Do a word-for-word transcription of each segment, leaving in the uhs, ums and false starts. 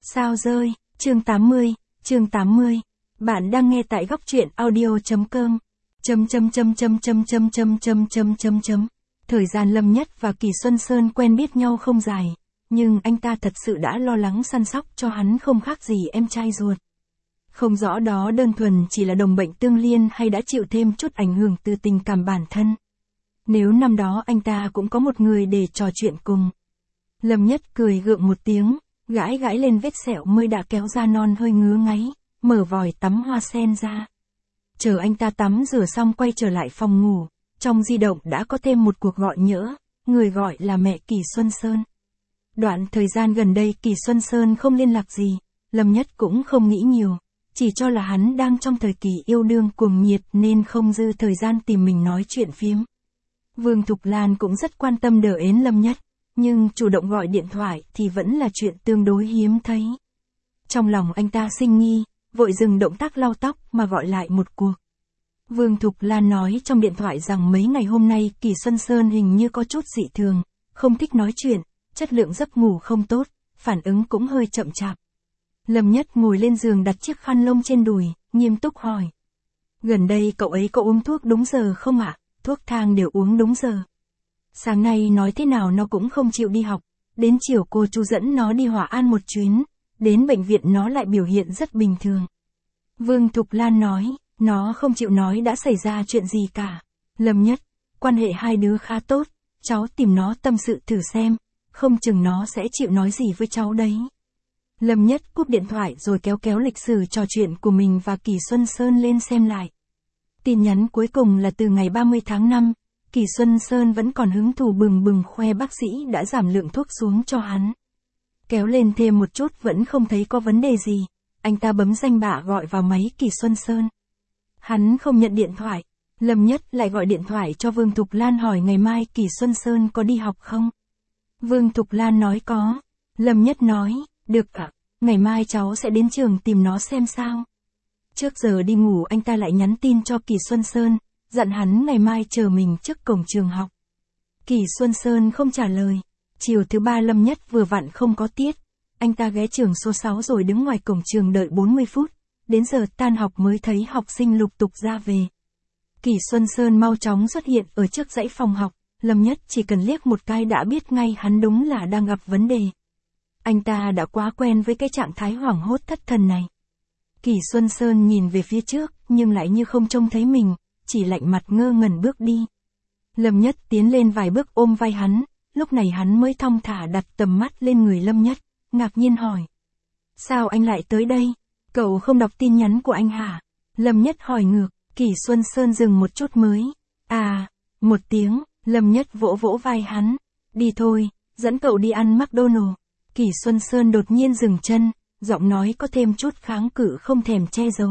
Sao rơi, chương tám mươi, chương tám mươi. Bạn đang nghe tại góc truyện audio.com. Chấm chấm chấm chấm chấm chấm chấm chấm chấm chấm chấm. Thời gian Lâm Nhất và Kỳ Xuân Sơn quen biết nhau không dài, nhưng anh ta thật sự đã lo lắng săn sóc cho hắn không khác gì em trai ruột. Không rõ đó đơn thuần chỉ là đồng bệnh tương liên hay đã chịu thêm chút ảnh hưởng từ tình cảm bản thân. Nếu năm đó anh ta cũng có một người để trò chuyện cùng. Lâm Nhất cười gượng một tiếng, gãi gãi lên vết sẹo mới đã kéo ra non hơi ngứa ngáy, mở vòi tắm hoa sen ra. Chờ anh ta tắm rửa xong quay trở lại phòng ngủ, trong di động đã có thêm một cuộc gọi nhỡ, người gọi là mẹ Kỳ Xuân Sơn. Đoạn thời gian gần đây Kỳ Xuân Sơn không liên lạc gì, Lâm Nhất cũng không nghĩ nhiều, chỉ cho là hắn đang trong thời kỳ yêu đương cuồng nhiệt nên không dư thời gian tìm mình nói chuyện phiếm. Vương Thục Lan cũng rất quan tâm đờ ến Lâm Nhất, nhưng chủ động gọi điện thoại thì vẫn là chuyện tương đối hiếm thấy. Trong lòng anh ta sinh nghi, vội dừng động tác lau tóc mà gọi lại một cuộc. Vương Thục Lan nói trong điện thoại rằng mấy ngày hôm nay Kỳ Xuân Sơn hình như có chút dị thường, không thích nói chuyện, chất lượng giấc ngủ không tốt, phản ứng cũng hơi chậm chạp. Lâm Nhất ngồi lên giường đặt chiếc khăn lông trên đùi, nghiêm túc hỏi. Gần đây cậu ấy có uống thuốc đúng giờ không ạ? Thuốc thang đều uống đúng giờ. Sáng nay nói thế nào nó cũng không chịu đi học, đến chiều cô chú dẫn nó đi Hòa An một chuyến, đến bệnh viện nó lại biểu hiện rất bình thường. Vương Thục Lan nói, nó không chịu nói đã xảy ra chuyện gì cả. Lâm Nhất, quan hệ hai đứa khá tốt, cháu tìm nó tâm sự thử xem, không chừng nó sẽ chịu nói gì với cháu đấy. Lâm Nhất cúp điện thoại rồi kéo kéo lịch sử trò chuyện của mình và Kỳ Xuân Sơn lên xem lại. Tin nhắn cuối cùng là từ ngày ba mươi tháng năm, Kỳ Xuân Sơn vẫn còn hứng thú bừng bừng khoe bác sĩ đã giảm lượng thuốc xuống cho hắn. Kéo lên thêm một chút vẫn không thấy có vấn đề gì, anh ta bấm danh bạ gọi vào máy Kỳ Xuân Sơn. Hắn không nhận điện thoại, Lâm Nhất lại gọi điện thoại cho Vương Thục Lan hỏi ngày mai Kỳ Xuân Sơn có đi học không. Vương Thục Lan nói có, Lâm Nhất nói, được ạ, ngày mai cháu sẽ đến trường tìm nó xem sao. Trước giờ đi ngủ anh ta lại nhắn tin cho Kỳ Xuân Sơn, dặn hắn ngày mai chờ mình trước cổng trường học. Kỳ Xuân Sơn không trả lời. Chiều thứ ba Lâm Nhất vừa vặn không có tiết, anh ta ghé trường số sáu rồi đứng ngoài cổng trường đợi bốn mươi phút, đến giờ tan học mới thấy học sinh lục tục ra về. Kỳ Xuân Sơn mau chóng xuất hiện ở trước dãy phòng học, Lâm Nhất chỉ cần liếc một cái đã biết ngay hắn đúng là đang gặp vấn đề. Anh ta đã quá quen với cái trạng thái hoảng hốt thất thần này. Kỳ Xuân Sơn nhìn về phía trước nhưng lại như không trông thấy mình, chỉ lạnh mặt ngơ ngẩn bước đi. Lâm Nhất tiến lên vài bước ôm vai hắn, lúc này hắn mới thong thả đặt tầm mắt lên người Lâm Nhất, ngạc nhiên hỏi. Sao anh lại tới đây? Cậu không đọc tin nhắn của anh hả? Lâm Nhất hỏi ngược, Kỳ Xuân Sơn dừng một chút mới. À, một tiếng, Lâm Nhất vỗ vỗ vai hắn. Đi thôi, dẫn cậu đi ăn McDonald's. Kỳ Xuân Sơn đột nhiên dừng chân, giọng nói có thêm chút kháng cự không thèm che giấu.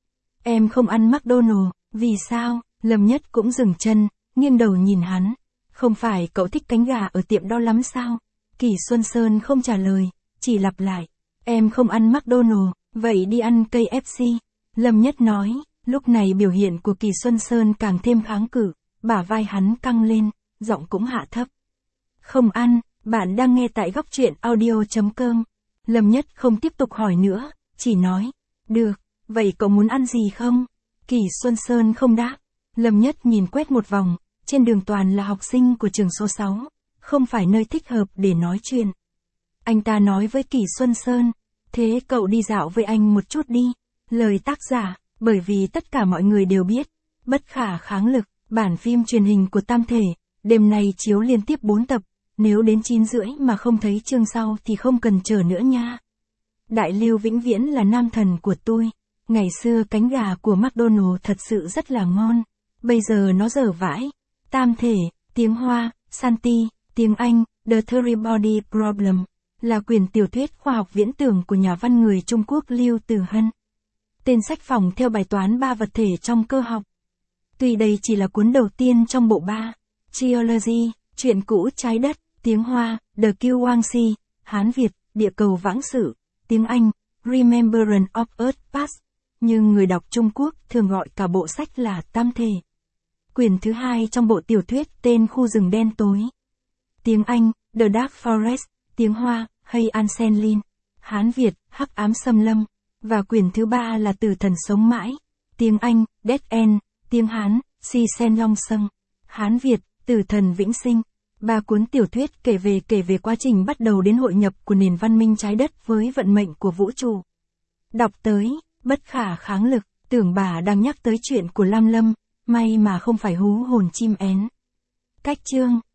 Em không ăn McDonald's, vì sao? Lâm Nhất cũng dừng chân, nghiêng đầu nhìn hắn. Không phải cậu thích cánh gà ở tiệm đó lắm sao? Kỳ Xuân Sơn không trả lời, chỉ lặp lại. Em không ăn McDonald's, vậy đi ăn ca ép xê. Lâm Nhất nói, lúc này biểu hiện của Kỳ Xuân Sơn càng thêm kháng cự, bả vai hắn căng lên, giọng cũng hạ thấp. Không ăn, bạn đang nghe tại góc truyện audio.com. Lâm Nhất không tiếp tục hỏi nữa, chỉ nói, được, vậy cậu muốn ăn gì không? Kỳ Xuân Sơn không đáp. Lâm Nhất nhìn quét một vòng, trên đường toàn là học sinh của trường số sáu, không phải nơi thích hợp để nói chuyện. Anh ta nói với Kỳ Xuân Sơn, thế cậu đi dạo với anh một chút đi. Lời tác giả, bởi vì tất cả mọi người đều biết, Bất Khả Kháng Lực, bản phim truyền hình của Tam Thể, đêm nay chiếu liên tiếp bốn tập, nếu đến chín rưỡi mà không thấy chương sau thì không cần chờ nữa nha. Đại Lưu vĩnh viễn là nam thần của tôi. Ngày xưa cánh gà của McDonald's thật sự rất là ngon, bây giờ nó dở vãi. Tam Thể, tiếng Hoa, Santi, tiếng Anh, The Three Body Problem, là quyển tiểu thuyết khoa học viễn tưởng của nhà văn người Trung Quốc Lưu Tử Hân. Tên sách phòng theo bài toán ba vật thể trong cơ học. Tuy đây chỉ là cuốn đầu tiên trong bộ ba, Geology, chuyện cũ trái đất, tiếng Hoa, The Qiangxi, Hán Việt, địa cầu vãng sự, tiếng Anh, Remembrance of Earth Past, nhưng người đọc Trung Quốc thường gọi cả bộ sách là Tam Thể. Quyển thứ hai trong bộ tiểu thuyết tên Khu rừng đen tối. Tiếng Anh, The Dark Forest, tiếng Hoa, Hay An Senlin, Hán Việt, Hắc ám xâm lâm. Và quyển thứ ba là Tử thần sống mãi. Tiếng Anh, Dead End. Tiếng Hán, Si Sen Long Sâng. Hán Việt, Tử thần vĩnh sinh. Ba cuốn tiểu thuyết kể về kể về quá trình bắt đầu đến hội nhập của nền văn minh trái đất với vận mệnh của vũ trụ. Đọc tới, bất khả kháng lực, tưởng bà đang nhắc tới chuyện của Lam Lâm, may mà không phải hú hồn chim én. Cách chương,